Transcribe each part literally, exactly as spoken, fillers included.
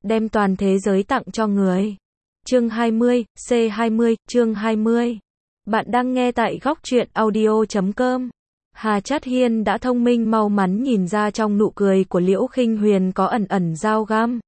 đem toàn thế giới tặng cho người. Chương hai mươi, C hai mươi, chương hai mươi. Bạn đang nghe tại góc truyện audio chấm com. Hà Chát Hiên đã thông minh mau mắn nhìn ra trong nụ cười của Liễu Khinh Huyền có ẩn ẩn dao găm,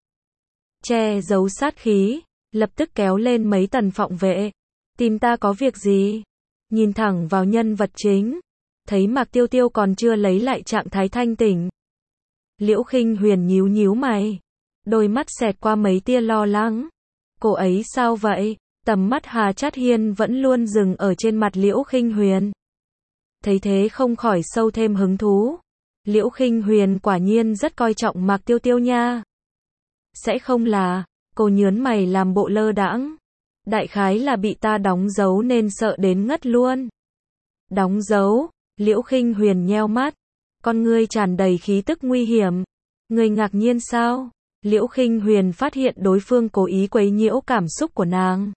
che giấu sát khí, lập tức kéo lên mấy tần phòng vệ. Tìm ta có việc gì? Nhìn thẳng vào nhân vật chính, thấy Mạc Tiêu Tiêu còn chưa lấy lại trạng thái thanh tỉnh. Liễu Khinh Huyền nhíu nhíu mày, đôi mắt xẹt qua mấy tia lo lắng. Cô ấy sao vậy? Tầm mắt Hà Chát Hiên vẫn luôn dừng ở trên mặt Liễu Khinh Huyền. Thấy thế không khỏi sâu thêm hứng thú. Liễu Khinh Huyền quả nhiên rất coi trọng Mạc Tiêu Tiêu nha. Sẽ không là, cô nhớn mày làm bộ lơ đãng. Đại khái là bị ta đóng dấu nên sợ đến ngất luôn. Đóng dấu? Liễu Khinh Huyền nheo mắt, con ngươi tràn đầy khí tức nguy hiểm. Ngươi ngạc nhiên sao? Liễu Khinh Huyền phát hiện đối phương cố ý quấy nhiễu cảm xúc của nàng,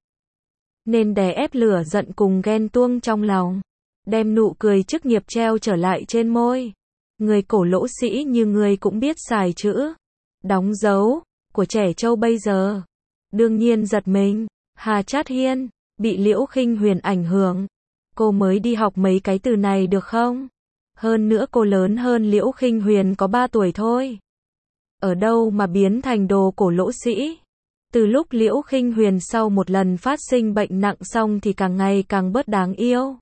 nên đè ép lửa giận cùng ghen tuông trong lòng, đem nụ cười chức nghiệp treo trở lại trên môi. Người cổ lỗ sĩ như ngươi cũng biết xài chữ đóng dấu của trẻ trâu bây giờ. Đương nhiên giật mình. Hà Chát Hiên bị Liễu Khinh Huyền ảnh hưởng. Cô mới đi học mấy cái từ này được không? Hơn nữa cô lớn hơn Liễu Khinh Huyền có ba tuổi thôi. Ở đâu mà biến thành đồ cổ lỗ sĩ? Từ lúc Liễu Khinh Huyền sau một lần phát sinh bệnh nặng xong thì càng ngày càng bớt đáng yêu.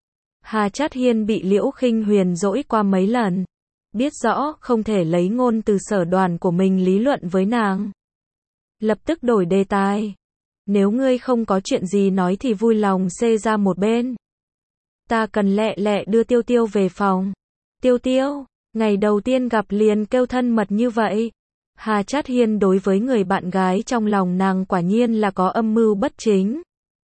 Hà Chát Hiên bị Liễu Khinh Huyền dỗi qua mấy lần, biết rõ không thể lấy ngôn từ sở đoàn của mình lý luận với nàng. Lập tức đổi đề tài. Nếu ngươi không có chuyện gì nói thì vui lòng xê ra một bên. Ta cần lẹ lẹ đưa Tiêu Tiêu về phòng. Tiêu Tiêu, ngày đầu tiên gặp liền kêu thân mật như vậy. Hà Chát Hiên đối với người bạn gái trong lòng nàng quả nhiên là có âm mưu bất chính.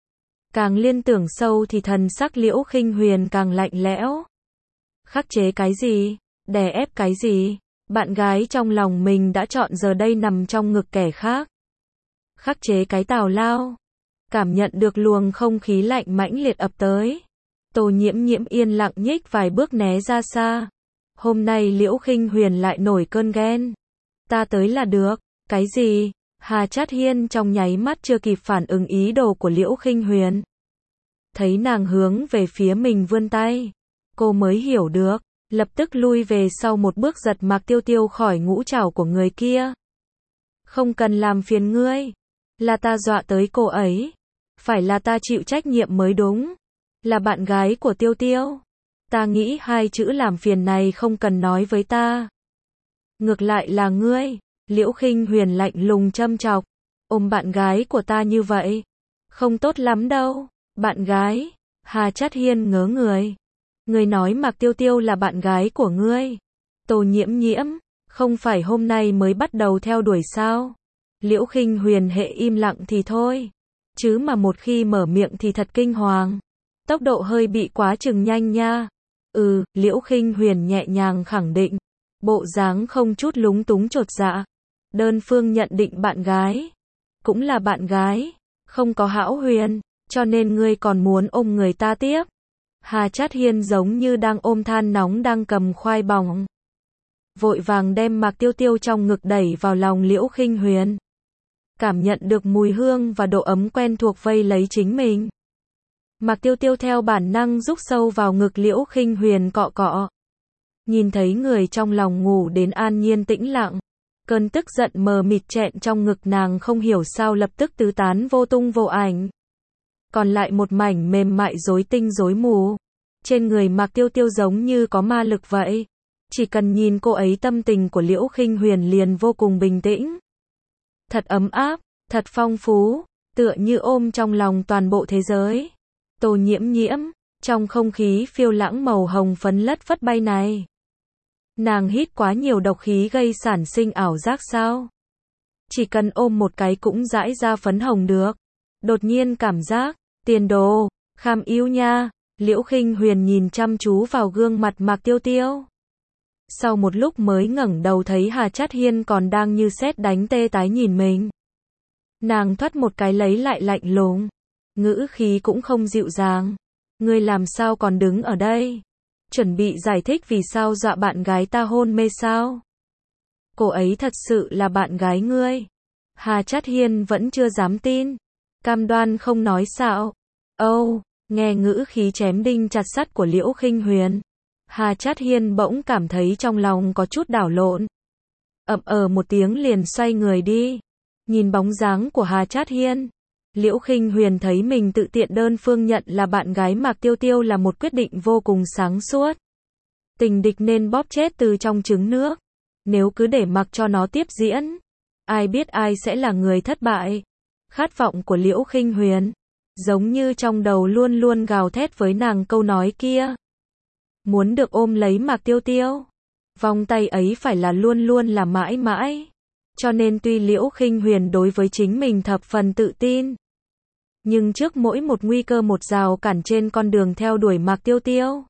Càng liên tưởng sâu thì thần sắc Liễu Khinh Huyền càng lạnh lẽo. Khắc chế cái gì? Đè ép cái gì? Bạn gái trong lòng mình đã chọn giờ đây nằm trong ngực kẻ khác. Khắc chế cái tào lao. Cảm nhận được luồng không khí lạnh mãnh liệt ập tới, Tô Nhiễm Nhiễm yên lặng nhích vài bước né ra xa. Hôm nay Liễu Khinh Huyền lại nổi cơn ghen. Ta tới là được. Cái gì? Hà Chát Hiên trong nháy mắt chưa kịp phản ứng ý đồ của Liễu Khinh Huyền. Thấy nàng hướng về phía mình vươn tay, cô mới hiểu được, lập tức lui về sau một bước giật Mạc Tiêu Tiêu khỏi ngũ trảo của người kia. Không cần làm phiền ngươi. Là ta dọa tới cô ấy. Phải là ta chịu trách nhiệm mới đúng. Là bạn gái của Tiêu Tiêu. Ta nghĩ hai chữ làm phiền này không cần nói với ta. Ngược lại là ngươi. Liễu Khinh Huyền lạnh lùng châm chọc. Ôm bạn gái của ta như vậy, không tốt lắm đâu. Bạn gái? Hà Chát Hiên ngớ người. Ngươi nói Mạc Tiêu Tiêu là bạn gái của ngươi? Tô Nhiễm Nhiễm, không phải hôm nay mới bắt đầu theo đuổi sao? Liễu Khinh Huyền hệ im lặng thì thôi, chứ mà một khi mở miệng thì thật kinh hoàng. Tốc độ hơi bị quá chừng nhanh nha. Ừ, Liễu Khinh Huyền nhẹ nhàng khẳng định, bộ dáng không chút lúng túng chột dạ. Đơn phương nhận định bạn gái, cũng là bạn gái, không có hão huyền, cho nên ngươi còn muốn ôm người ta tiếp. Hà Chát Hiên giống như đang ôm than nóng đang cầm khoai bỏng, vội vàng đem Mạc Tiêu Tiêu trong ngực đẩy vào lòng Liễu Khinh Huyền. Cảm nhận được mùi hương và độ ấm quen thuộc vây lấy chính mình, Mạc Tiêu Tiêu theo bản năng rúc sâu vào ngực Liễu Khinh Huyền cọ cọ. Nhìn thấy người trong lòng ngủ đến an nhiên tĩnh lặng, cơn tức giận mờ mịt chẹn trong ngực nàng không hiểu sao lập tức tứ tán vô tung vô ảnh. Còn lại một mảnh mềm mại rối tinh rối mù. Trên người Mạc Tiêu Tiêu giống như có ma lực vậy. Chỉ cần nhìn cô ấy tâm tình của Liễu Khinh Huyền liền vô cùng bình tĩnh. Thật ấm áp, thật phong phú, tựa như ôm trong lòng toàn bộ thế giới. Tô Nhiễm Nhiễm, trong không khí phiêu lãng màu hồng phấn lất phất bay này. Nàng hít quá nhiều độc khí gây sản sinh ảo giác sao? Chỉ cần ôm một cái cũng rãi ra phấn hồng được. Đột nhiên cảm giác, tiền đồ, kham yêu nha. Liễu Khinh Huyền nhìn chăm chú vào gương mặt Mạc Tiêu Tiêu. Sau một lúc mới ngẩng đầu thấy Hà Chát Hiên còn đang như sét đánh tê tái nhìn mình. Nàng thoát một cái lấy lại lạnh lùng, ngữ khí cũng không dịu dàng. Ngươi làm sao còn đứng ở đây? Chuẩn bị giải thích vì sao dọa bạn gái ta hôn mê sao? Cô ấy thật sự là bạn gái ngươi? Hà Chát Hiên vẫn chưa dám tin. Cam đoan không nói xạo. Âu, oh, nghe ngữ khí chém đinh chặt sắt của Liễu Khinh Huyền. Hà Chát Hiên bỗng cảm thấy trong lòng có chút đảo lộn. Ậm ờ một tiếng liền xoay người đi. Nhìn bóng dáng của Hà Chát Hiên, Liễu Khinh Huyền thấy mình tự tiện đơn phương nhận là bạn gái Mạc Tiêu Tiêu là một quyết định vô cùng sáng suốt. Tình địch nên bóp chết từ trong trứng nước. Nếu cứ để mặc cho nó tiếp diễn, ai biết ai sẽ là người thất bại. Khát vọng của Liễu Khinh Huyền, giống như trong đầu luôn luôn gào thét với nàng câu nói kia. Muốn được ôm lấy Mạc Tiêu Tiêu, vòng tay ấy phải là luôn luôn là mãi mãi. Cho nên tuy Liễu Khinh Huyền đối với chính mình thập phần tự tin, nhưng trước mỗi một nguy cơ một rào cản trên con đường theo đuổi Mạc Tiêu Tiêu,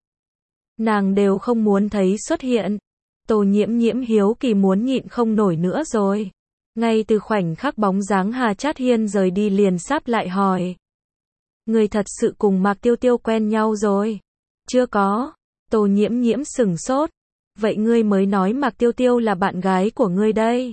nàng đều không muốn thấy xuất hiện. Tô Nhiễm Nhiễm hiếu kỳ muốn nhịn không nổi nữa rồi. Ngay từ khoảnh khắc bóng dáng Hà Chát Hiên rời đi liền sáp lại hỏi. Người thật sự cùng Mạc Tiêu Tiêu quen nhau rồi? Chưa có. Tô Nhiễm Nhiễm sửng sốt. Vậy ngươi mới nói Mạc Tiêu Tiêu là bạn gái của ngươi đây.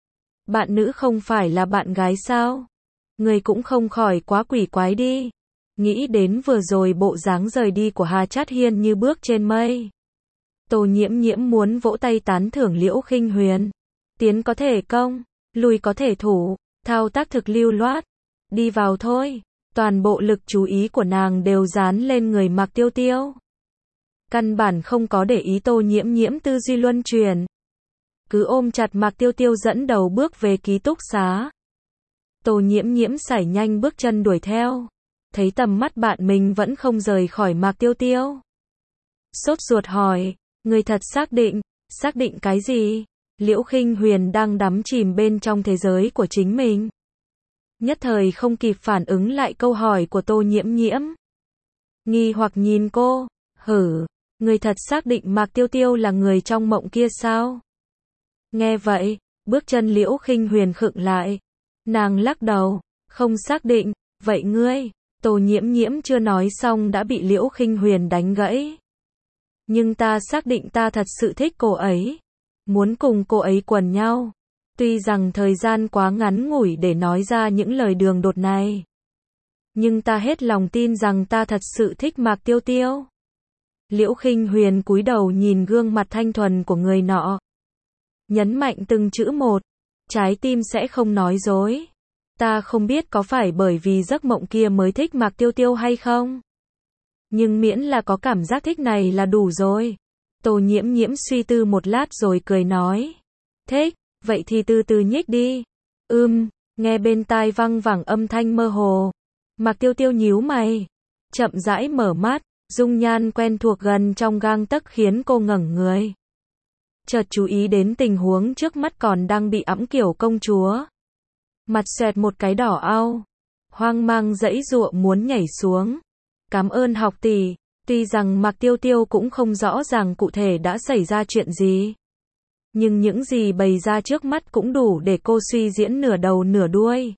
Bạn nữ không phải là bạn gái sao? Ngươi cũng không khỏi quá quỷ quái đi. Nghĩ đến vừa rồi bộ dáng rời đi của Hà Chát Hiên như bước trên mây. Tô Nhiễm Nhiễm muốn vỗ tay tán thưởng Liễu Khinh Huyền. Tiến có thể công, lùi có thể thủ, thao tác thực lưu loát. Đi vào thôi. Toàn bộ lực chú ý của nàng đều dán lên người Mạc Tiêu Tiêu. Căn bản không có để ý Tô Nhiễm Nhiễm tư duy luân chuyển. Cứ ôm chặt Mạc Tiêu Tiêu dẫn đầu bước về ký túc xá. Tô Nhiễm Nhiễm sải nhanh bước chân đuổi theo. Thấy tầm mắt bạn mình vẫn không rời khỏi Mạc Tiêu Tiêu. Sốt ruột hỏi, người thật xác định, xác định cái gì? Liễu Khinh Huyền đang đắm chìm bên trong thế giới của chính mình. Nhất thời không kịp phản ứng lại câu hỏi của Tô Nhiễm Nhiễm. Nghi hoặc nhìn cô, hử, người thật xác định Mạc Tiêu Tiêu là người trong mộng kia sao? Nghe vậy, bước chân Liễu Khinh Huyền khựng lại. Nàng lắc đầu, không xác định, vậy ngươi? Tô Nhiễm Nhiễm chưa nói xong đã bị Liễu Khinh Huyền đánh gãy. Nhưng ta xác định ta thật sự thích cô ấy. Muốn cùng cô ấy quần nhau. Tuy rằng thời gian quá ngắn ngủi để nói ra những lời đường đột này. Nhưng ta hết lòng tin rằng ta thật sự thích Mạc Tiêu Tiêu. Liễu Khinh Huyền cúi đầu nhìn gương mặt thanh thuần của người nọ. Nhấn mạnh từng chữ một. Trái tim sẽ không nói dối. Ta không biết có phải bởi vì giấc mộng kia mới thích Mạc Tiêu Tiêu hay không. Nhưng miễn là có cảm giác thích này là đủ rồi. Tô Nhiễm Nhiễm suy tư một lát rồi cười nói. Thích, vậy thì từ từ nhích đi. Ưm, nghe bên tai văng vẳng âm thanh mơ hồ. Mạc Tiêu Tiêu nhíu mày. Chậm rãi mở mắt, dung nhan quen thuộc gần trong gang tấc khiến cô ngẩng người. Chợt chú ý đến tình huống trước mắt còn đang bị ẵm kiểu công chúa. Mặt xoẹt một cái đỏ au. Hoang mang giãy giụa muốn nhảy xuống. Cảm ơn học tỷ. Tuy rằng Mạc Tiêu Tiêu cũng không rõ ràng cụ thể đã xảy ra chuyện gì. Nhưng những gì bày ra trước mắt cũng đủ để cô suy diễn nửa đầu nửa đuôi.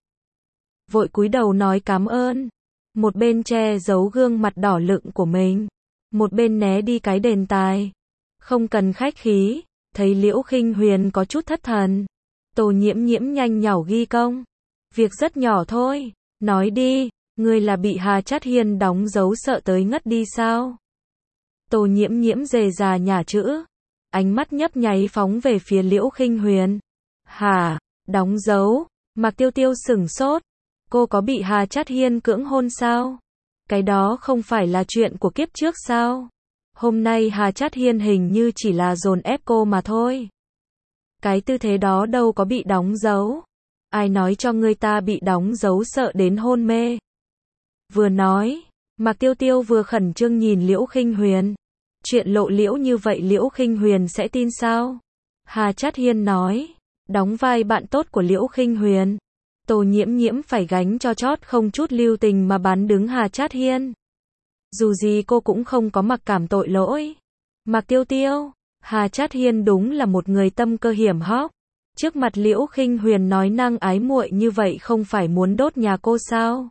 Vội cúi đầu nói cảm ơn. Một bên che giấu gương mặt đỏ lựng của mình. Một bên né đi cái đề tài. Không cần khách khí. Thấy Liễu Khinh Huyền có chút thất thần. Tô Nhiễm Nhiễm nhanh nhảu ghi công. Việc rất nhỏ thôi. Nói đi. Ngươi là bị Hà Chát Hiên đóng dấu sợ tới ngất đi sao? Tô Nhiễm Nhiễm dề già nhả chữ. Ánh mắt nhấp nháy phóng về phía Liễu Khinh Huyền. Hả? Đóng dấu? Mạc Tiêu Tiêu sửng sốt. Cô có bị Hà Chát Hiên cưỡng hôn sao? Cái đó không phải là chuyện của kiếp trước sao? Hôm nay Hà Chát Hiên hình như chỉ là dồn ép cô mà thôi. Cái tư thế đó đâu có bị đóng dấu. Ai nói cho người ta bị đóng dấu sợ đến hôn mê? Vừa nói, Mạc Tiêu Tiêu vừa khẩn trương nhìn Liễu Khinh Huyền. Chuyện lộ liễu như vậy Liễu Khinh Huyền sẽ tin sao? Hà Chát Hiên nói, đóng vai bạn tốt của Liễu Khinh Huyền. Tô Nhiễm Nhiễm phải gánh cho chót không chút lưu tình mà bán đứng Hà Chát Hiên. Dù gì cô cũng không có mặc cảm tội lỗi. Mạc Tiêu Tiêu, Hà Chát Hiên đúng là một người tâm cơ hiểm hóc. Trước mặt Liễu Khinh Huyền nói năng ái muội như vậy không phải muốn đốt nhà cô sao?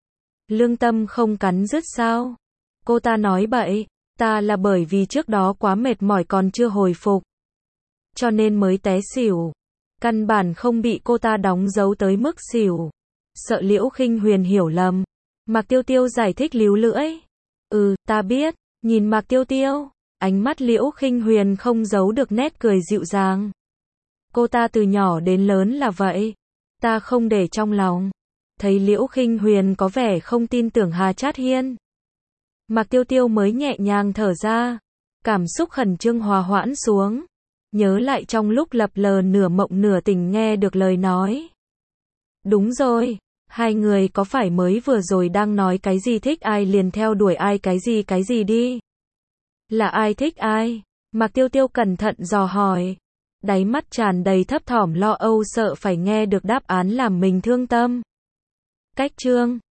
Lương tâm không cắn rứt sao? Cô ta nói bậy, ta là bởi vì trước đó quá mệt mỏi còn chưa hồi phục. Cho nên mới té xỉu. Căn bản không bị cô ta đóng dấu tới mức xỉu. Sợ Liễu Khinh Huyền hiểu lầm, Mạc Tiêu Tiêu giải thích líu lưỡi. Ừ, ta biết. Nhìn Mạc Tiêu Tiêu, ánh mắt Liễu Khinh Huyền không giấu được nét cười dịu dàng. Cô ta từ nhỏ đến lớn là vậy. Ta không để trong lòng. Thấy Liễu Khinh Huyền có vẻ không tin tưởng Hà Trát Hiên, Mạc Tiêu Tiêu mới nhẹ nhàng thở ra. Cảm xúc khẩn trương hòa hoãn xuống. Nhớ lại trong lúc lập lờ nửa mộng nửa tỉnh nghe được lời nói. Đúng rồi, hai người có phải mới vừa rồi đang nói cái gì thích ai liền theo đuổi ai cái gì cái gì đi. Là ai thích ai? Mạc Tiêu Tiêu cẩn thận dò hỏi. Đáy mắt tràn đầy thấp thỏm lo âu sợ phải nghe được đáp án làm mình thương tâm. Cách chương